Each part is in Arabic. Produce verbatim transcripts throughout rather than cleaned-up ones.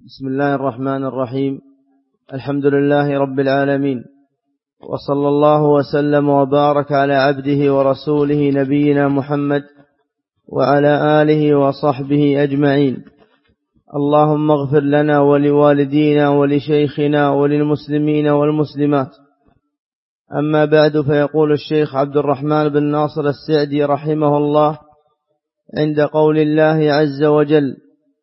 بسم الله الرحمن الرحيم. الحمد لله رب العالمين، وصلى الله وسلم وبارك على عبده ورسوله نبينا محمد وعلى آله وصحبه أجمعين. اللهم اغفر لنا ولوالدينا ولشيخنا وللمسلمين والمسلمات. أما بعد، فيقول الشيخ عبد الرحمن بن ناصر السعدي رحمه الله عند قول الله عز وجل: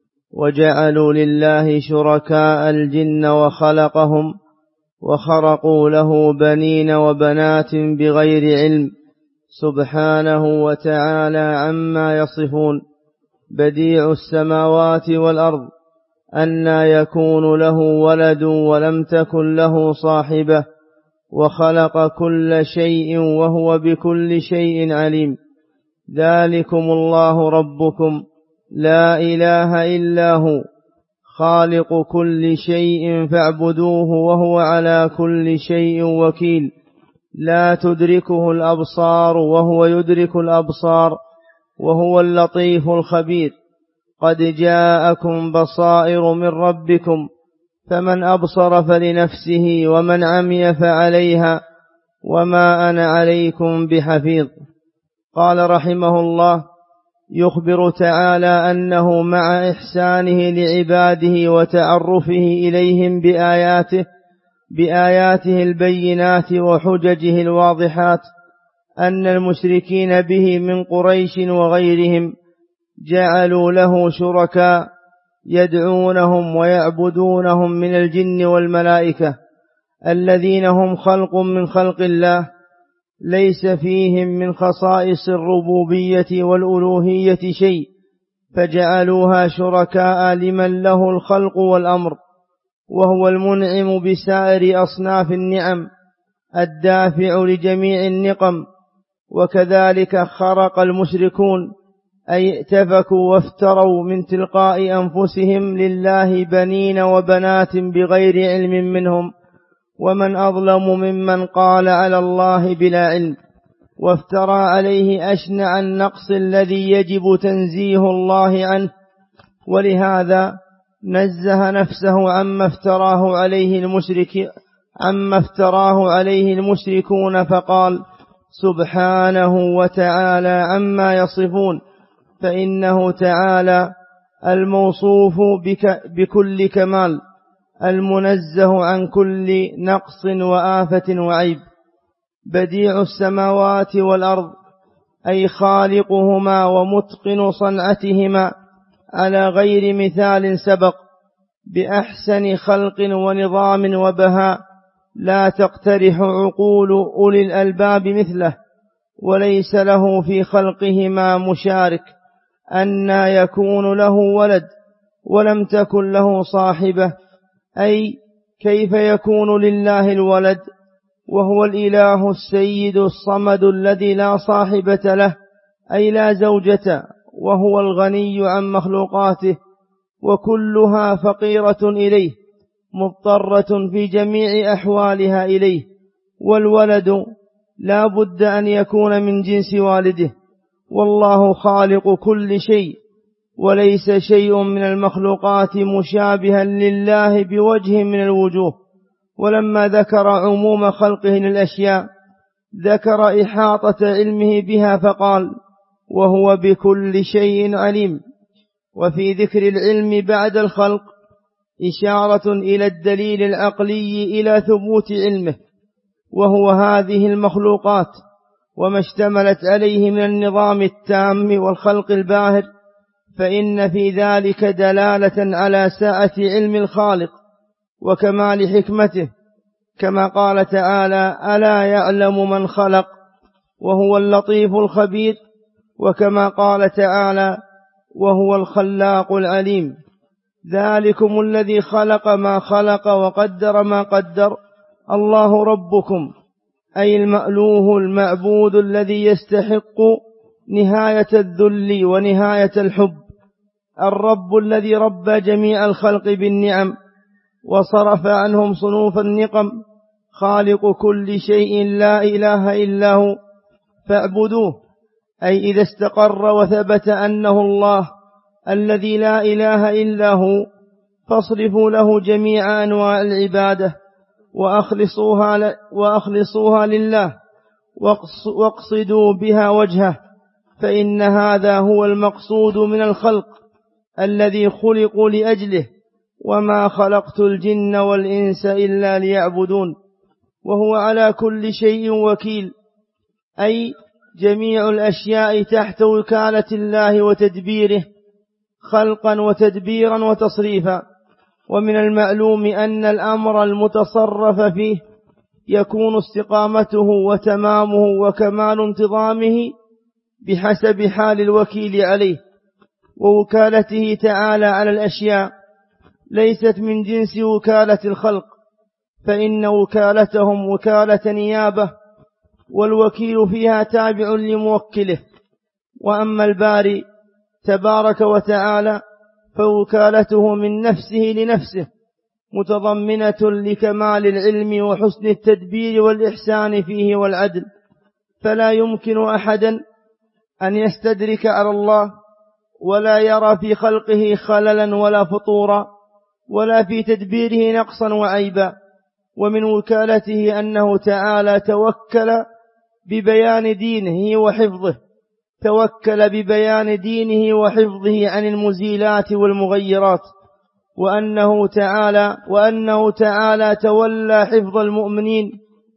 وجعلوا لله شركاء الجن وخلقهم وخرقوا له بنين وبنات بغير علم سبحانه وتعالى عما يصفون، بديع السماوات والأرض، أنى يكون له ولد ولم تكن له صاحبة، وخلق كل شيء وهو بكل شيء عليم. ذلكم الله ربكم لا إله إلا هو، خالق كل شيء فاعبدوه وهو على كل شيء وكيل، لا تدركه الأبصار وهو يدرك الأبصار، وهو اللطيف الخبير. قد جاءكم بصائر من ربكم، فمن أبصر فلنفسه ومن عمي فعليها، وما أنا عليكم بحفيظ. قال رحمه الله: يخبر تعالى أنه مع إحسانه لعباده وتعرفه إليهم بآياته بآياته البينات وحججه الواضحات، أن المشركين به من قريش وغيرهم جعلوا له شركاء يدعونهم ويعبدونهم من الجن والملائكة، الذين هم خلق من خلق الله، ليس فيهم من خصائص الربوبية والألوهية شيء، فجعلوها شركاء لمن له الخلق والأمر، وهو المنعم بسائر أصناف النعم، الدافع لجميع النقم. وكذلك خرق المشركون، أي ائتفكوا وافتروا من تلقاء أنفسهم لله بنين وبنات بغير علم منهم، ومن أظلم ممن قال على الله بلا علم وافترى عليه أشنع النقص الذي يجب تنزيه الله عنه. ولهذا نزه نفسه عما افتراه عليه المشرك عما افتراه عليه المشركون، فقال: سبحانه وتعالى عما يصفون، فإنه تعالى الموصوف بك بكل كمال، المنزه عن كل نقص وآفة وعيب. بديع السماوات والأرض، أي خالقهما ومتقن صنعتهما على غير مثال سبق، بأحسن خلق ونظام وبهاء، لا تقترح عقول أولي الألباب مثله، وليس له في خلقهما مشارك، أنى يكون له ولد ولم تكن له صاحبة، أي كيف يكون لله الولد وهو الإله السيد الصمد الذي لا صاحبة له، أي لا زوجة، وهو الغني عن مخلوقاته، وكلها فقيرة إليه مضطرة في جميع أحوالها إليه. والولد لا بد أن يكون من جنس والده، والله خالق كل شيء، وليس شيء من المخلوقات مشابها لله بوجه من الوجوه. ولما ذكر عموم خلقه للأشياء ذكر إحاطة علمه بها، فقال: وهو بكل شيء عليم. وفي ذكر العلم بعد الخلق إشارة إلى الدليل العقلي إلى ثبوت علمه، وهو هذه المخلوقات وما اشتملت عليه من النظام التام والخلق الباهر، فإن في ذلك دلالة على سعة علم الخالق وكمال حكمته، كما قال تعالى: ألا يعلم من خلق وهو اللطيف الخبير، وكما قال تعالى: وهو الخلاق العليم. ذلكم الذي خلق ما خلق وقدر ما قدر، الله ربكم، أي المألوه المعبود الذي يستحق نهاية الذل ونهاية الحب، الرب الذي ربى جميع الخلق بالنعم وصرف عنهم صنوف النقم، خالق كل شيء لا إله إلا هو فاعبدوه، أي إذا استقر وثبت أنه الله الذي لا إله إلا هو، فاصرفوا له جميع أنواع العبادة وأخلصوها, وأخلصوها لله واقصدوا بها وجهه، فإن هذا هو المقصود من الخلق الذي خلقوا لأجله، وما خلقت الجن والإنس إلا ليعبدون. وهو على كل شيء وكيل، أي جميع الأشياء تحت وكالة الله وتدبيره خلقا وتدبيرا وتصريفا. ومن المعلوم أن الأمر المتصرف فيه يكون استقامته وتمامه وكمال انتظامه بحسب حال الوكيل عليه، ووكالته تعالى على الأشياء ليست من جنس وكالة الخلق، فإن وكالتهم وكالة نيابة، والوكيل فيها تابع لموكله. وأما الباري تبارك وتعالى فوكالته من نفسه لنفسه متضمنة لكمال العلم وحسن التدبير والإحسان فيه والعدل، فلا يمكن أحدا أن يستدرك على الله ولا يرى في خلقه خللا ولا فطورا ولا في تدبيره نقصا وعيبا. ومن وكالته أنه تعالى توكل ببيان دينه وحفظه توكل ببيان دينه وحفظه عن المزيلات والمغيرات، وأنه تعالى وأنه تعالى تولى حفظ المؤمنين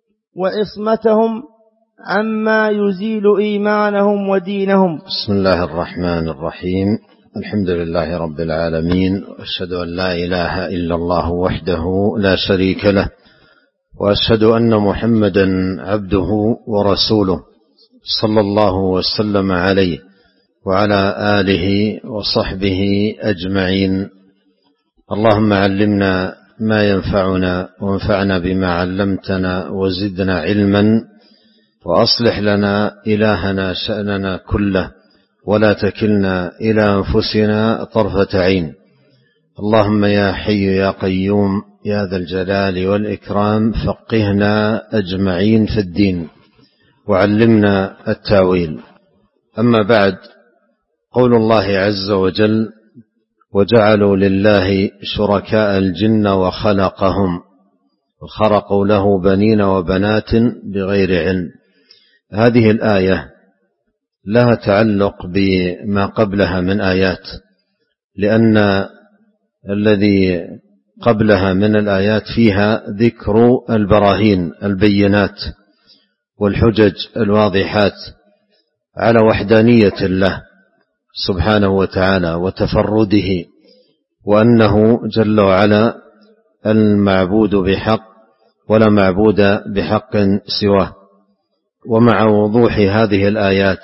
وعصمتهم عما يزيل إيمانهم ودينهم. بسم الله الرحمن الرحيم. الحمد لله رب العالمين، وأشهد أن لا إله إلا الله وحده لا شريك له، وأشهد أن محمدا عبده ورسوله صلى الله وسلم عليه وعلى آله وصحبه أجمعين. اللهم علمنا ما ينفعنا وانفعنا بما علمتنا وزدنا علما، وأصلح لنا إلهنا شأننا كله، ولا تكلنا إلى أنفسنا طرفة عين. اللهم يا حي يا قيوم يا ذا الجلال والإكرام فقهنا أجمعين في الدين وعلمنا التاويل. أما بعد، قول الله عز وجل: وجعلوا لله شركاء الجن وخلقهم وخرقوا له بنين وبنات بغير علم. هذه الآية لها تعلق بما قبلها من آيات، لأن الذي قبلها من الآيات فيها ذكر البراهين البينات والحجج الواضحات على وحدانية الله سبحانه وتعالى وتفرده، وأنه جل وعلا المعبود بحق ولا معبود بحق سواه. ومع وضوح هذه الآيات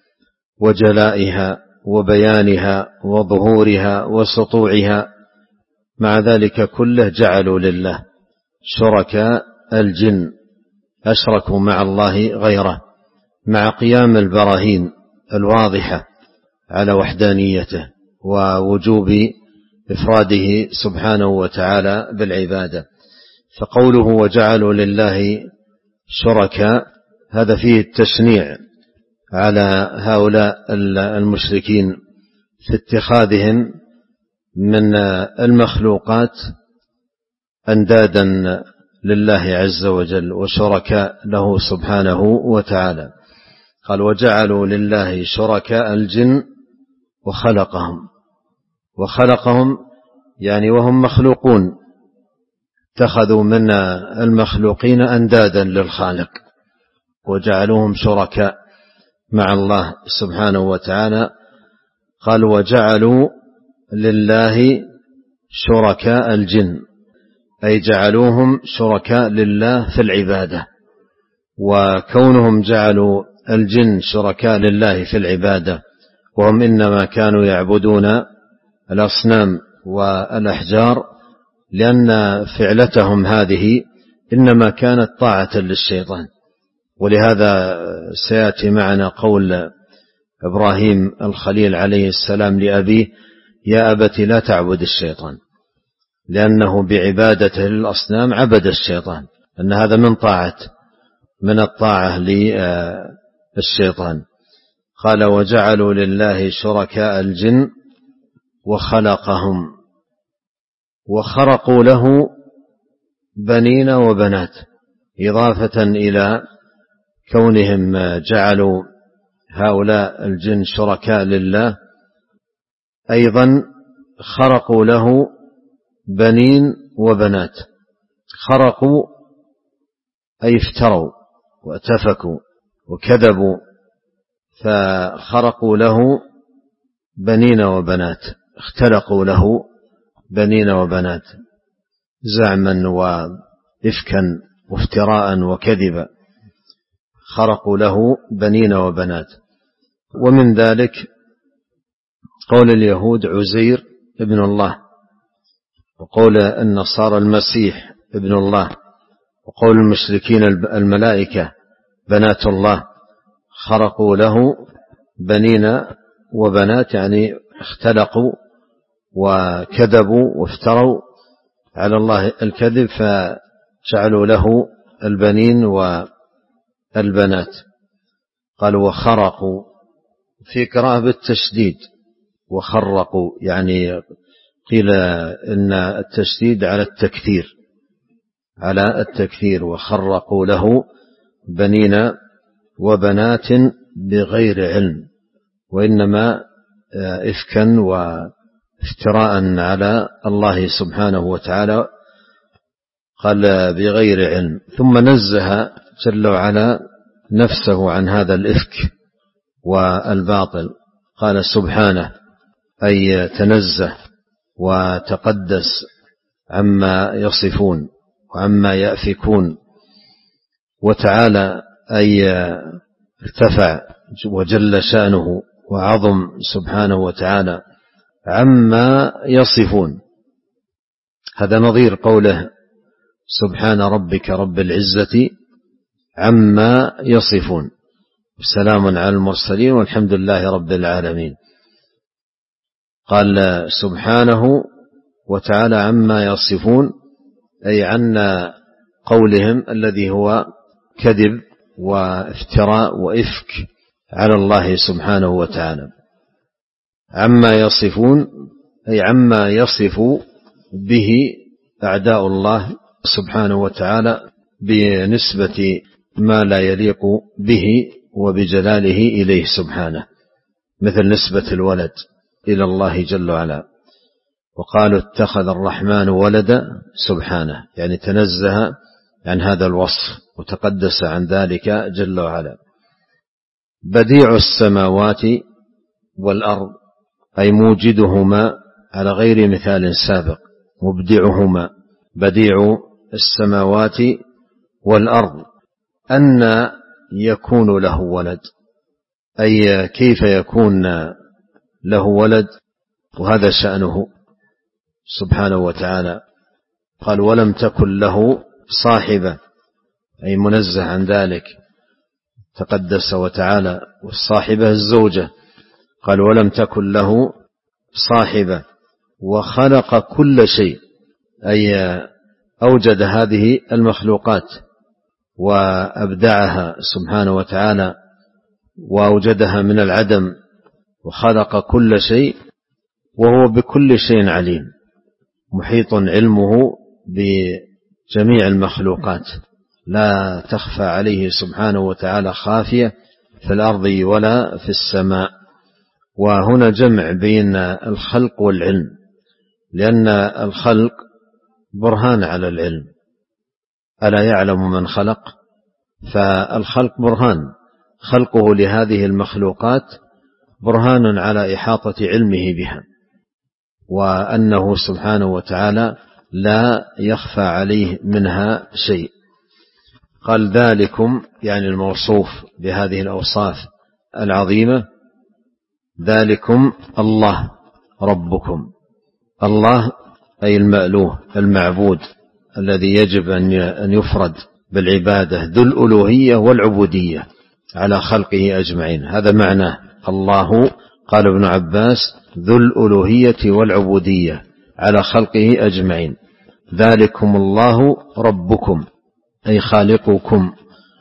وجلائها وبيانها وظهورها وسطوعها، مع ذلك كله جعلوا لله شركاء الجن، أشركوا مع الله غيره، مع قيام البراهين الواضحة على وحدانيته ووجوب إفراده سبحانه وتعالى بالعبادة. فقوله وجعلوا لله شركاء هذا فيه التشنيع على هؤلاء المشركين في اتخاذهم من المخلوقات أندادا لله عز وجل وشركاء له سبحانه وتعالى. قال: وجعلوا لله شركاء الجن وخلقهم. وخلقهم يعني وهم مخلوقون، اتخذوا من المخلوقين أندادا للخالق وجعلوهم شركاء مع الله سبحانه وتعالى. قال: وجعلوا لله شركاء الجن، أي جعلوهم شركاء لله في العبادة. وكونهم جعلوا الجن شركاء لله في العبادة وهم إنما كانوا يعبدون الأصنام والأحجار، لأن فعلتهم هذه إنما كانت طاعة للشيطان. ولهذا سيأتي معنا قول إبراهيم الخليل عليه السلام لأبيه: يا أبت لا تعبد الشيطان، لأنه بعبادته للأصنام عبد الشيطان، أن هذا من طاعة من الطاعة للشيطان. قال: وجعلوا لله شركاء الجن وخلقهم. وخرقوا له بنين وبنات، إضافة إلى كونهم جعلوا هؤلاء الجن شركاء لله، أيضا خرقوا له بنين وبنات. خرقوا أي افتروا واتفكوا وكذبوا، فخرقوا له بنين وبنات، اختلقوا له بنين وبنات زعما وإفكا وافتراء وكذبا، خرقوا له بنين وبنات. ومن ذلك قول اليهود عزير ابن الله، وقول النصارى المسيح ابن الله، وقول المشركين الملائكة بنات الله. خرقوا له بنين وبنات يعني اختلقوا وكذبوا وافتروا على الله الكذب، فجعلوا له البنين والبنات. قالوا وخرقوا، في قراءة بالتشديد وخرقوا، يعني قيل إن التشديد على التكثير على التكثير وخرقوا له بنين وبنات بغير علم، وإنما إفكا وافتراء على الله سبحانه وتعالى. قال بغير علم، ثم نزه جل وعلا نفسه عن هذا الإفك والباطل. قال سبحانه، أي تنزه وتقدس عما يصفون وعما يأفكون، وتعالى أي ارتفع وجل شأنه وعظم سبحانه وتعالى عما يصفون. هذا نظير قوله سبحان ربك رب العزة عما يصفون، سلام على المرسلين والحمد لله رب العالمين. قال سبحانه وتعالى عما يصفون، أي عن قولهم الذي هو كذب وافتراء وإفك على الله سبحانه وتعالى. عما يصفون أي عما يصف به أعداء الله سبحانه وتعالى بنسبة ما لا يليق به وبجلاله إليه سبحانه، مثل نسبة الولد إلى الله جل وعلا. وقالوا اتخذ الرحمن ولدا سبحانه، يعني تنزه عن هذا الوصف وتقدس عن ذلك جل وعلا. بديع السماوات والأرض، أي موجدهما على غير مثال سابق، مبدعهما. بديع السماوات والأرض، أن يكون له ولد، أي كيف يكون له ولد، وهذا شأنه سبحانه وتعالى. قال ولم تكن له صاحبة، أي منزه عن ذلك تقدس وتعالى. والصاحبة الزوجة، قال ولم تكن له صاحبة. وخلق كل شيء، أي أوجد هذه المخلوقات وأبدعها سبحانه وتعالى وأوجدها من العدم، وخلق كل شيء وهو بكل شيء عليم، محيط علمه بجميع المخلوقات، لا تخفى عليه سبحانه وتعالى خافية في الأرض ولا في السماء. وهنا جمع بين الخلق والعلم، لأن الخلق برهان على العلم، ألا يعلم من خلق؟ فالخلق برهان، خلقه لهذه المخلوقات برهان على إحاطة علمه بها، وأنه سبحانه وتعالى لا يخفى عليه منها شيء. قال ذلكم، يعني الموصوف بهذه الأوصاف العظيمة، ذلكم الله ربكم. الله أي المألوه المعبود الذي يجب أن يفرد بالعبادة، ذو الألوهية والعبودية على خلقه أجمعين، هذا معناه الله. قال ابن عباس ذو الألوهية والعبودية على خلقه أجمعين. ذلكم الله ربكم، أي خالقكم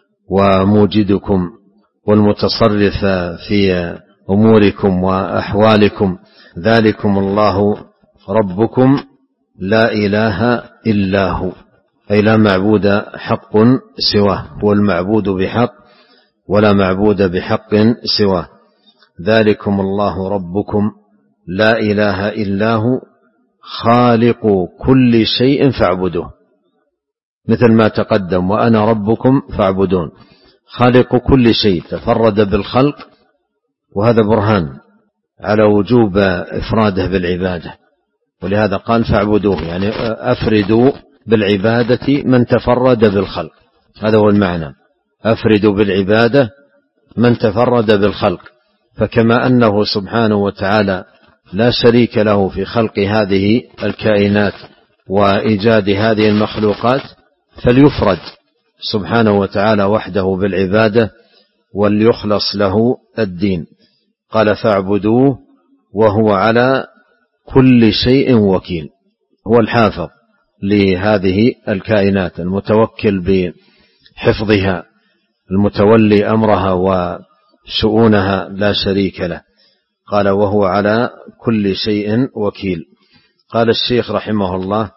وموجدكم والمتصرف في أموركم وأحوالكم. ذلكم الله ربكم لا إله إلا هو، أي لا معبود حق سواه، هو المعبود بحق ولا معبود بحق سواه. ذلكم الله ربكم لا إله إلا هو خالق كل شيء فاعبدوه، مثل ما تقدم وأنا ربكم فاعبدون. خالق كل شيء، تفرد بالخلق، وهذا برهان على وجوب إفراده بالعبادة، ولهذا قال فاعبدوه، يعني أفردوا بالعبادة من تفرد بالخلق، هذا هو المعنى، أفردوا بالعبادة من تفرد بالخلق. فكما أنه سبحانه وتعالى لا شريك له في خلق هذه الكائنات وإيجاد هذه المخلوقات، فليفرد سبحانه وتعالى وحده بالعبادة وليخلص له الدين. قال فاعبدوه وهو على كل شيء وكيل، هو الحافظ لهذه الكائنات، المتوكل بحفظها، المتولي أمرها وشؤونها، لا شريك له. قال وهو على كل شيء وكيل. قال الشيخ رحمه الله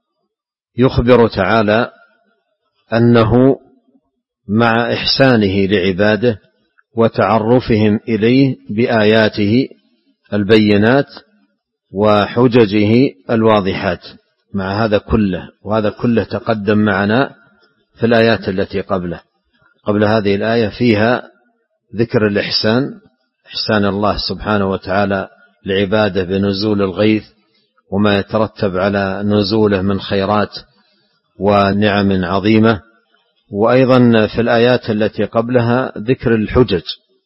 يخبر تعالى أنه مع إحسانه لعباده وتعرفهم إليه بآياته البينات وحججه الواضحات، مع هذا كله، وهذا كله تقدم معنا في الآيات التي قبله قبل هذه الآية، فيها ذكر الإحسان، إحسان الله سبحانه وتعالى لعباده بنزول الغيث وما يترتب على نزوله من خيرات ونعم عظيمة. وأيضا في الآيات التي قبلها ذكر الحجج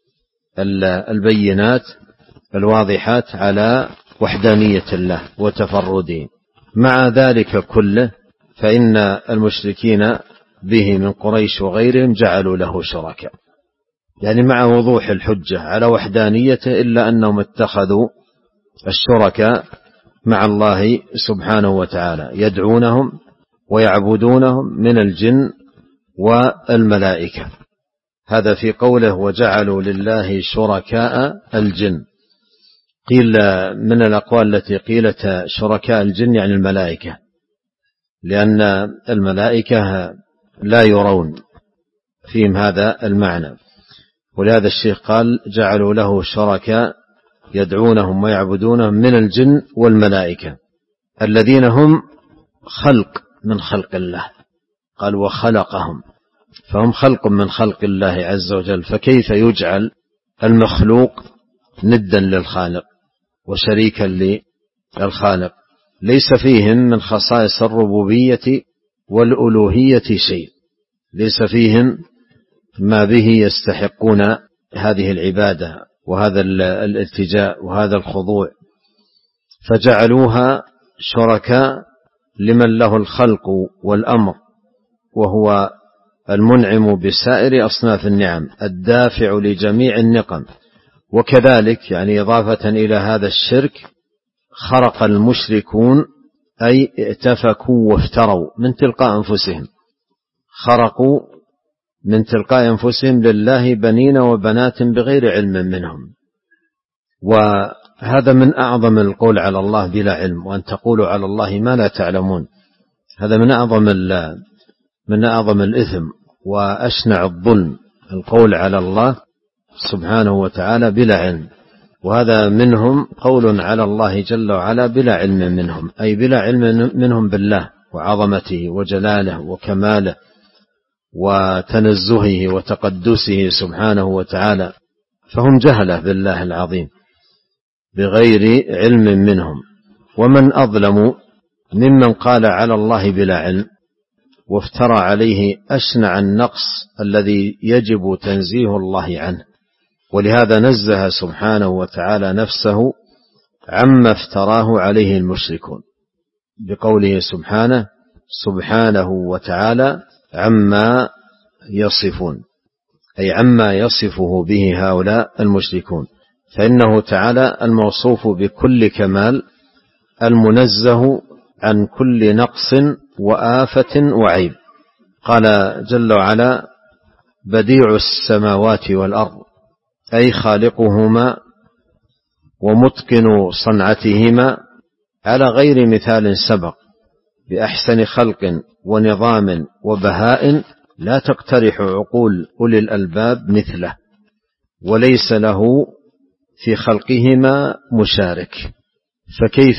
البينات الواضحات على وحدانية الله وتفرده. مع ذلك كله فإن المشركين به من قريش وغيرهم جعلوا له شركاء، يعني مع وضوح الحجة على وحدانيته، إلا أنهم اتخذوا الشركاء مع الله سبحانه وتعالى، يدعونهم ويعبدونهم من الجن والملائكة. هذا في قوله وجعلوا لله شركاء الجن. قيل من الأقوال التي قيلت شركاء الجن يعني الملائكة، لأن الملائكة لا يرون فيهم هذا المعنى، ولهذا الشيخ قال جعلوا له شركاء يدعونهم ويعبدونهم من الجن والملائكة الذين هم خلق من خلق الله، قال وخلقهم، فهم خلق من خلق الله عز وجل، فكيف يجعل المخلوق ندا للخالق وشريكا للخالق؟ ليس فيهم من خصائص الربوبية والألوهية شيء، ليس فيهم ما به يستحقون هذه العبادة وهذا الالتجاء وهذا الخضوع، فجعلوها شركاء لمن له الخلق والأمر، وهو المنعم بسائر أصناف النعم الدافع لجميع النقم. وكذلك يعني إضافة إلى هذا الشرك خرق المشركون، أي اتفكوا وافتروا من تلقاء أنفسهم، خرقوا من تلقاء أنفسهم لله بنين وبنات بغير علم منهم. وهذا من أعظم القول على الله بلا علم، وأن تقولوا على الله ما لا تعلمون، هذا من أعظم من أعظم الإثم وأشنع الظلم، القول على الله سبحانه وتعالى بلا علم. وهذا منهم قول على الله جل وعلا بلا علم منهم، أي بلا علم منهم بالله وعظمته وجلاله وكماله وتنزهه وتقدسه سبحانه وتعالى، فهم جهلة بالله العظيم بغير علم منهم. ومن أظلم ممن قال على الله بلا علم وافترى عليه أشنع النقص الذي يجب تنزيه الله عنه. ولهذا نزه سبحانه وتعالى نفسه عما افتراه عليه المشركون بقوله سبحانه سبحانه وتعالى عما يصفون، أي عما يصفه به هؤلاء المشركون، فإنه تعالى الموصوف بكل كمال المنزه عن كل نقص وآفة وعيب. قال جل وعلا بديع السماوات والأرض، أي خالقهما ومتقن صنعتهما على غير مثال سبق، بأحسن خلق ونظام وبهاء لا تقترح عقول أولي الألباب مثله، وليس له في خلقهما مشارك. فكيف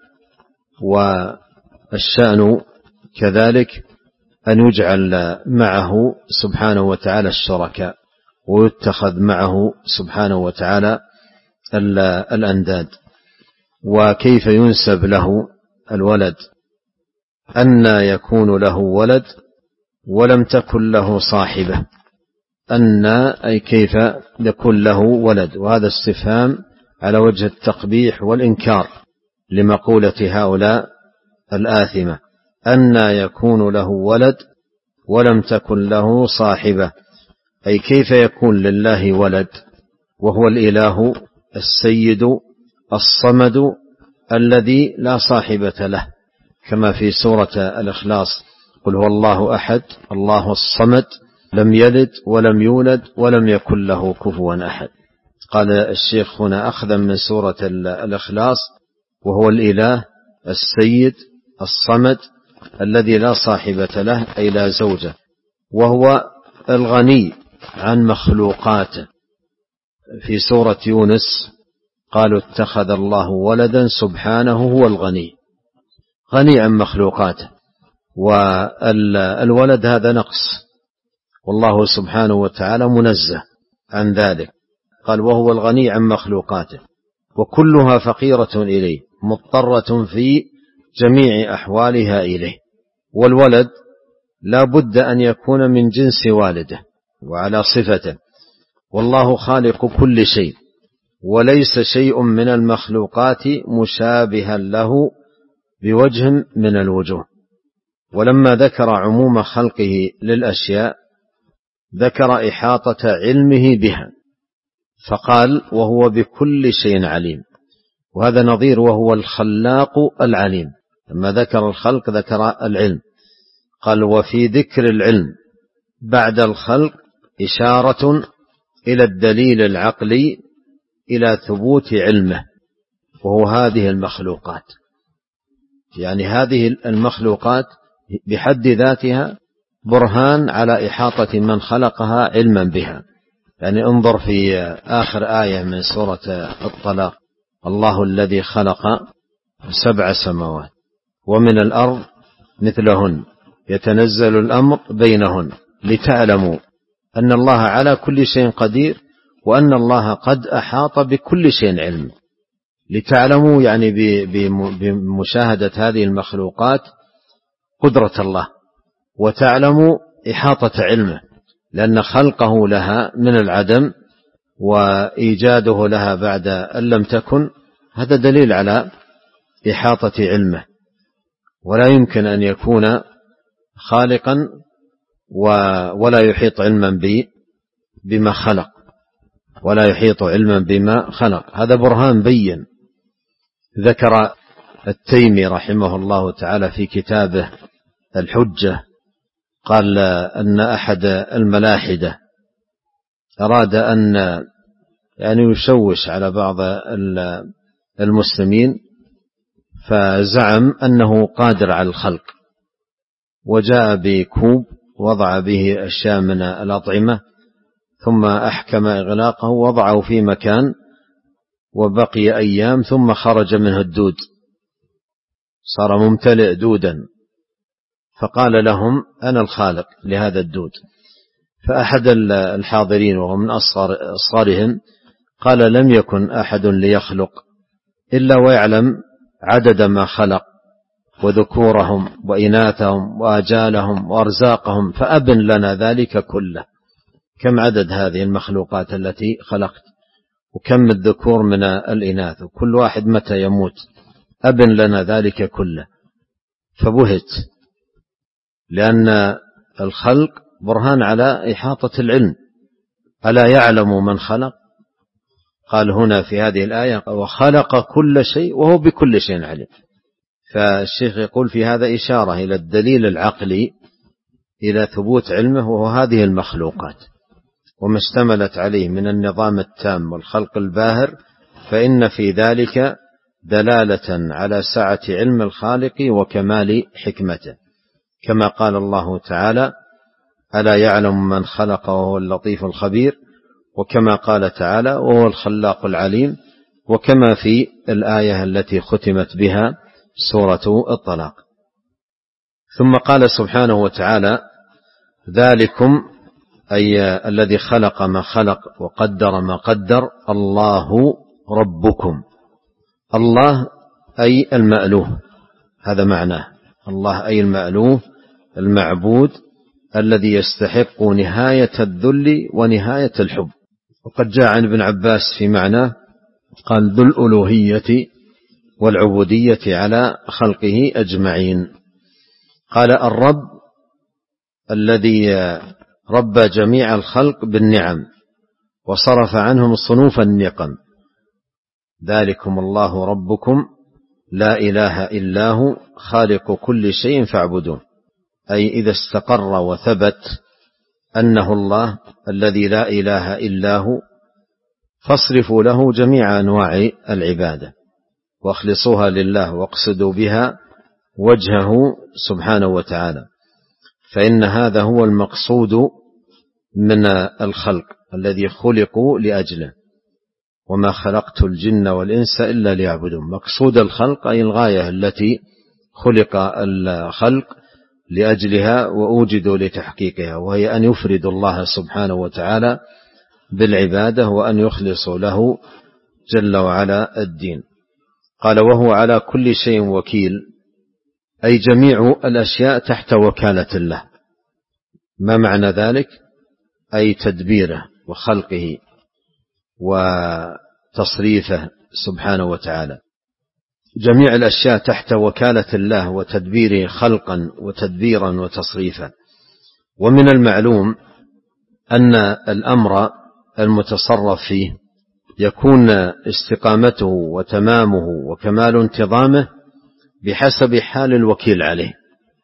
والشأن كذلك أن يجعل معه سبحانه وتعالى الشركاء ويتخذ معه سبحانه وتعالى الأنداد؟ وكيف ينسب له الولد؟ أن يكون له ولد ولم تكن له صاحبة؟ أن أي كيف يكون له ولد؟ وهذا استفهام على وجه التقبيح والإنكار لمقولة هؤلاء الآثمة. أن يكون له ولد ولم تكن له صاحبة، أي كيف يكون لله ولد وهو الإله السيد الصمد الذي لا صاحبة له، كما في سورة الإخلاص: قل هو الله أحد الله الصمد لم يلد ولم يولد ولم يكن له كفوا أحد. قال الشيخ هنا أخذا من سورة الإخلاص: وهو الإله السيد الصمد الذي لا صاحبة له، أي لا زوجة، وهو الغني عن مخلوقاته. في سورة يونس قالوا اتخذ الله ولدا سبحانه هو الغني، غني عن مخلوقاته، والولد هذا نقص، والله سبحانه وتعالى منزه عن ذلك. قال وهو الغني عن مخلوقاته وكلها فقيرة إليه مضطرة في جميع أحوالها إليه. والولد لا بد أن يكون من جنس والده وعلى صفته، والله خالق كل شيء، وليس شيء من المخلوقات مشابها له بوجه من الوجوه. ولما ذكر عموم خلقه للأشياء ذكر إحاطة علمه بها، فقال وهو بكل شيء عليم، وهذا نظير وهو الخلاق العليم. لما ذكر الخلق ذكر العلم، قال وفي ذكر العلم بعد الخلق إشارة إلى الدليل العقلي إلى ثبوت علمه، وهو هذه المخلوقات. يعني هذه المخلوقات بحد ذاتها برهان على إحاطة من خلقها علما بها. يعني انظر في آخر آية من سورة الطلاق: الله الذي خلق سبع سماوات ومن الأرض مثلهن يتنزل الأمر بينهن لتعلموا أن الله على كل شيء قدير وأن الله قد أحاط بكل شيء علم. لتعلموا يعني بمشاهدة هذه المخلوقات قدرة الله، وتعلموا إحاطة علمه، لأن خلقه لها من العدم وإيجاده لها بعد أن لم تكن، هذا دليل على إحاطة علمه. ولا يمكن أن يكون خالقا ولا يحيط علما بما خلق، ولا يحيط علما بما خلق. هذا برهان بين. ذكر التيمي رحمه الله تعالى في كتابه الحجة، قال أن أحد الملاحدة أراد أن يعني يشوش على بعض المسلمين، فزعم أنه قادر على الخلق، وجاء بكوب وضع به أشياء من الأطعمة ثم أحكم إغلاقه ووضعه في مكان، وبقي أيام ثم خرج منه الدود، صار ممتلئ دودا، فقال لهم أنا الخالق لهذا الدود. فأحد الحاضرين وهو من أصغرهم قال لم يكن أحد ليخلق إلا ويعلم عدد ما خلق وذكورهم وإناثهم وآجالهم وأرزاقهم، فأبن لنا ذلك كله. كم عدد هذه المخلوقات التي خلقت، وكم الذكور من الإناث، وكل واحد متى يموت، أبن لنا ذلك كله. فبهت، لأن الخلق برهان على إحاطة العلم. ألا يعلم من خلق؟ قال هنا في هذه الآية وخلق كل شيء وهو بكل شيء عليم. فالشيخ يقول في هذا إشارة إلى الدليل العقلي إلى ثبوت علمه، وهو هذه المخلوقات وما اشتملت عليه من النظام التام والخلق الباهر، فإن في ذلك دلالة على سعة علم الخالق وكمال حكمته، كما قال الله تعالى: ألا يعلم من خلق وهو اللطيف الخبير، وكما قال تعالى: وهو الخلاق العليم، وكما في الآية التي ختمت بها سورة الطلاق. ثم قال سبحانه وتعالى: ذلكم، أي الذي خلق ما خلق وقدر ما قدر، الله ربكم. الله أي المألوه، هذا معناه، الله أي المألوه المعبود الذي يستحق نهاية الذل ونهاية الحب. وقد جاء عن ابن عباس في معناه، قال: ذو الألوهية والعبودية على خلقه أجمعين. قال: الرب الذي ربى جميع الخلق بالنعم وصرف عنهم صنوف النقم. ذلكم الله ربكم لا إله إلا هو خالق كل شيء فاعبدوه، أي إذا استقر وثبت أنه الله الذي لا إله إلا هو فاصرفوا له جميع أنواع العبادة واخلصوها لله واقصدوا بها وجهه سبحانه وتعالى، فإن هذا هو المقصود من الخلق الذي خلقوا لأجله. وما خلقت الجن والإنس إلا ليعبدون. مقصود الخلق أي الغاية التي خلق الخلق لأجلها وأوجدوا لتحقيقها، وهي أن يفردوا الله سبحانه وتعالى بالعبادة وأن يخلصوا له جل وعلا الدين. قال: وهو على كل شيء وكيل، أي جميع الأشياء تحت وكالة الله. ما معنى ذلك؟ أي تدبيره وخلقه وتصريفه سبحانه وتعالى. جميع الأشياء تحت وكالة الله وتدبيره خلقا وتدبيرا وتصريفا. ومن المعلوم أن الأمر المتصرف فيه يكون استقامته وتمامه وكمال انتظامه بحسب حال الوكيل عليه.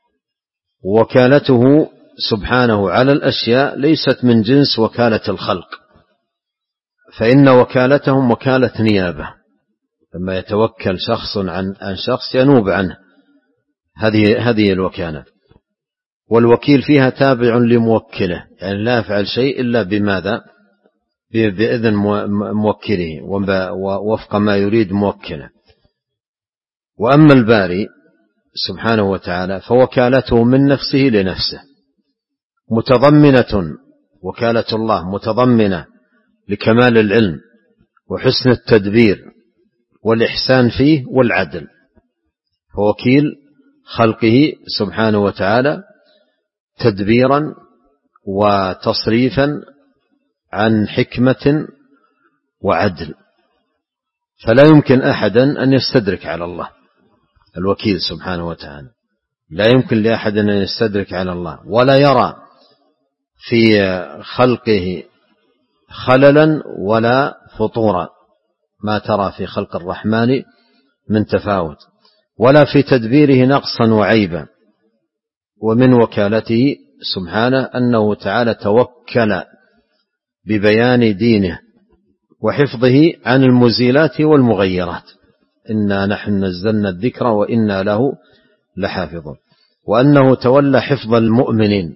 وكالته سبحانه على الأشياء ليست من جنس وكالة الخلق، فإن وكالتهم وكالة نيابة، لما يتوكل شخص عن عن شخص ينوب عنه، هذه هذه الوكالة. والوكيل فيها تابع لموكله، يعني لا يفعل شيء إلا بماذا؟ بإذن موكله ووفق ما يريد موكله. وأما الباري سبحانه وتعالى فوكالته من نفسه لنفسه، متضمنة وكالة الله متضمنة لكمال العلم وحسن التدبير والإحسان فيه والعدل. فوكيل خلقه سبحانه وتعالى تدبيرا وتصريفا عن حكمة وعدل، فلا يمكن أحدا أن يستدرك على الله. الوكيل سبحانه وتعالى لا يمكن لأحد أن يستدرك على الله، ولا يرى في خلقه خللا ولا فطورا، ما ترى في خلق الرحمن من تفاوت، ولا في تدبيره نقصا وعيبا. ومن وكالته سبحانه أنه تعالى توكل ببيان دينه وحفظه عن المزيلات والمغيرات. إنا نحن نزلنا الذكر وإنا له لحافظون. وأنه تولى حفظ المؤمنين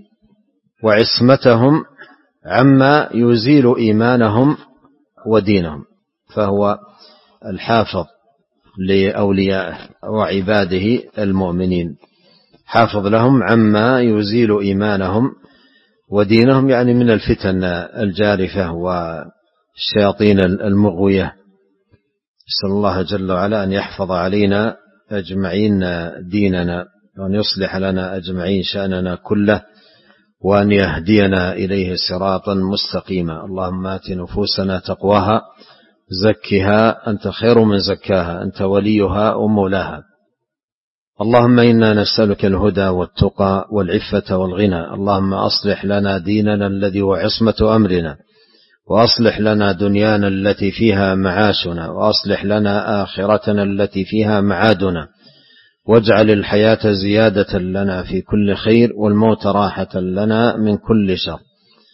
وعصمتهم عما يزيل إيمانهم ودينهم، فهو الحافظ لأوليائه وعباده المؤمنين، حافظ لهم عما يزيل إيمانهم ودينهم، يعني من الفتن الجارفة والشياطين المغوية. نسأل الله جل وعلا أن يحفظ علينا أجمعين ديننا، وأن يصلح لنا أجمعين شأننا كله، وأن يهدينا إليه صراطا مستقيما. اللهم آت نفوسنا تقواها زكها أنت خير من زكاها أنت وليها ومولاها. اللهم إنا نسألك الهدى والتقى والعفة والغنى. اللهم أصلح لنا ديننا الذي هو عصمة أمرنا، وأصلح لنا دنيانا التي فيها معاشنا، وأصلح لنا آخرتنا التي فيها معادنا، واجعل الحياة زيادة لنا في كل خير والموت راحة لنا من كل شر.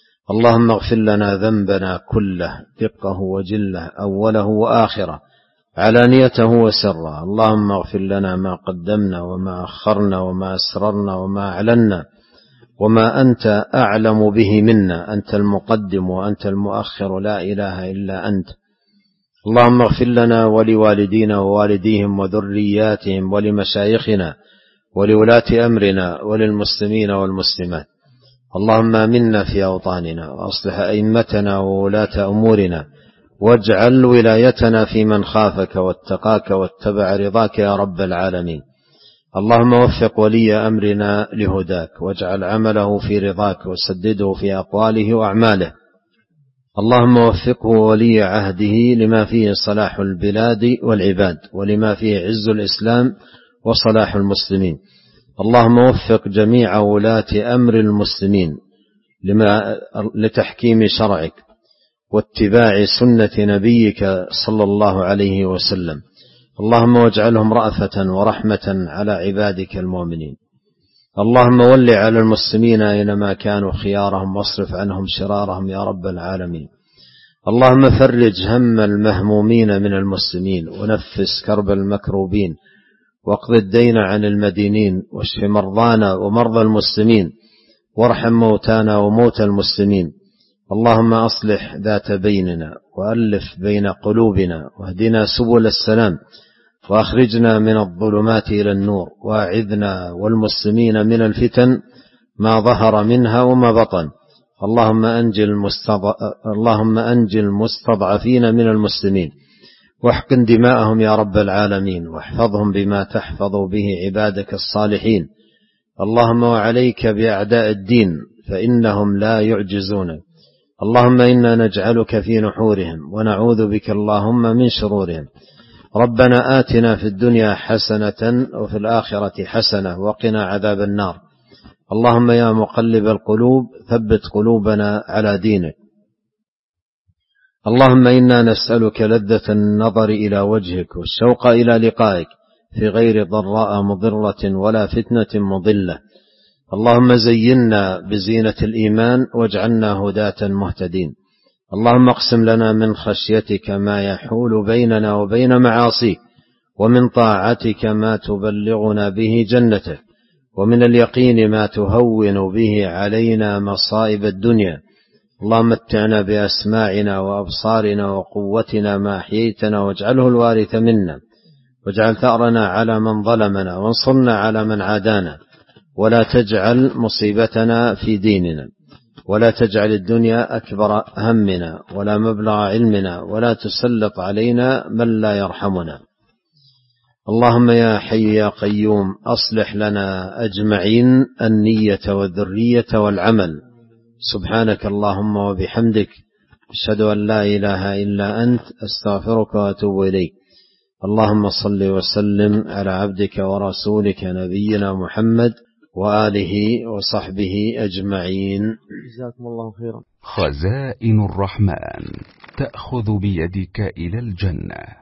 اللهم اغفر لنا ذنبنا كله دقه وجله أوله وآخره، علانيته وسره. اللهم اغفر لنا ما قدمنا وما أخرنا وما أسررنا وما أعلنا وما أنت أعلم به منا، أنت المقدم وأنت المؤخر، لا إله إلا أنت. اللهم اغفر لنا ولوالدينا ووالديهم وذرياتهم ولمشايخنا ولولاة أمرنا وللمسلمين والمسلمات. اللهم آمنا في أوطاننا وأصلح أئمتنا وولاة أمورنا، واجعل ولايتنا في من خافك واتقاك واتبع رضاك يا رب العالمين. اللهم وفق ولي أمرنا لهداك، واجعل عمله في رضاك، وسدده في أقواله وأعماله. اللهم وفقه ولي عهده لما فيه صلاح البلاد والعباد، ولما فيه عز الإسلام وصلاح المسلمين. اللهم وفق جميع ولاة أمر المسلمين لما لتحكيم شرعك واتباع سنة نبيك صلى الله عليه وسلم. اللهم واجعلهم رأفة ورحمة على عبادك المؤمنين. اللهم ول على المسلمين أينما كانوا خيارهم، واصرف عنهم شرارهم يا رب العالمين. اللهم فرج هم المهمومين من المسلمين، ونفس كرب المكروبين، واقض الدين عن المدينين، واشف مرضانا ومرضى المسلمين، وارحم موتانا وموتى المسلمين. اللهم أصلح ذات بيننا، وألف بين قلوبنا، واهدنا سبل السلام، وأخرجنا من الظلمات إلى النور، وأعذنا والمسلمين من الفتن ما ظهر منها وما بطن. اللهم أنجي المستضع... اللهم أنجي المستضعفين من المسلمين، واحقن دماءهم يا رب العالمين، واحفظهم بما تحفظ به عبادك الصالحين. اللهم وعليك بأعداء الدين فإنهم لا يعجزونك. اللهم إنا نجعلك في نحورهم، ونعوذ بك اللهم من شرورهم. ربنا آتنا في الدنيا حسنة وفي الآخرة حسنة وقنا عذاب النار. اللهم يا مقلب القلوب ثبت قلوبنا على دينك. اللهم إنا نسألك لذة النظر إلى وجهك والشوق إلى لقائك في غير ضراء مضرة ولا فتنة مضلة. اللهم زينا بزينة الإيمان واجعلنا هداة مهتدين. اللهم اقسم لنا من خشيتك ما يحول بيننا وبين معاصيك، ومن طاعتك ما تبلغنا به جنتك، ومن اليقين ما تهون به علينا مصائب الدنيا. اللهم متعنا بأسماعنا وأبصارنا وقوتنا ما أحييتنا، واجعله الوارث منا، واجعل ثأرنا على من ظلمنا، وانصرنا على من عادانا، ولا تجعل مصيبتنا في ديننا، ولا تجعل الدنيا أكبر همنا ولا مبلغ علمنا، ولا تسلط علينا من لا يرحمنا. اللهم يا حي يا قيوم أصلح لنا أجمعين النية والذرية والعمل. سبحانك اللهم وبحمدك، أشهد أن لا إله إلا أنت، أستغفرك وأتوب إليك. اللهم صل وسلم على عبدك ورسولك نبينا محمد وآله وصحبه أجمعين. جزاكم الله خيرا. خزائن الرحمن تأخذ بيدك إلى الجنة.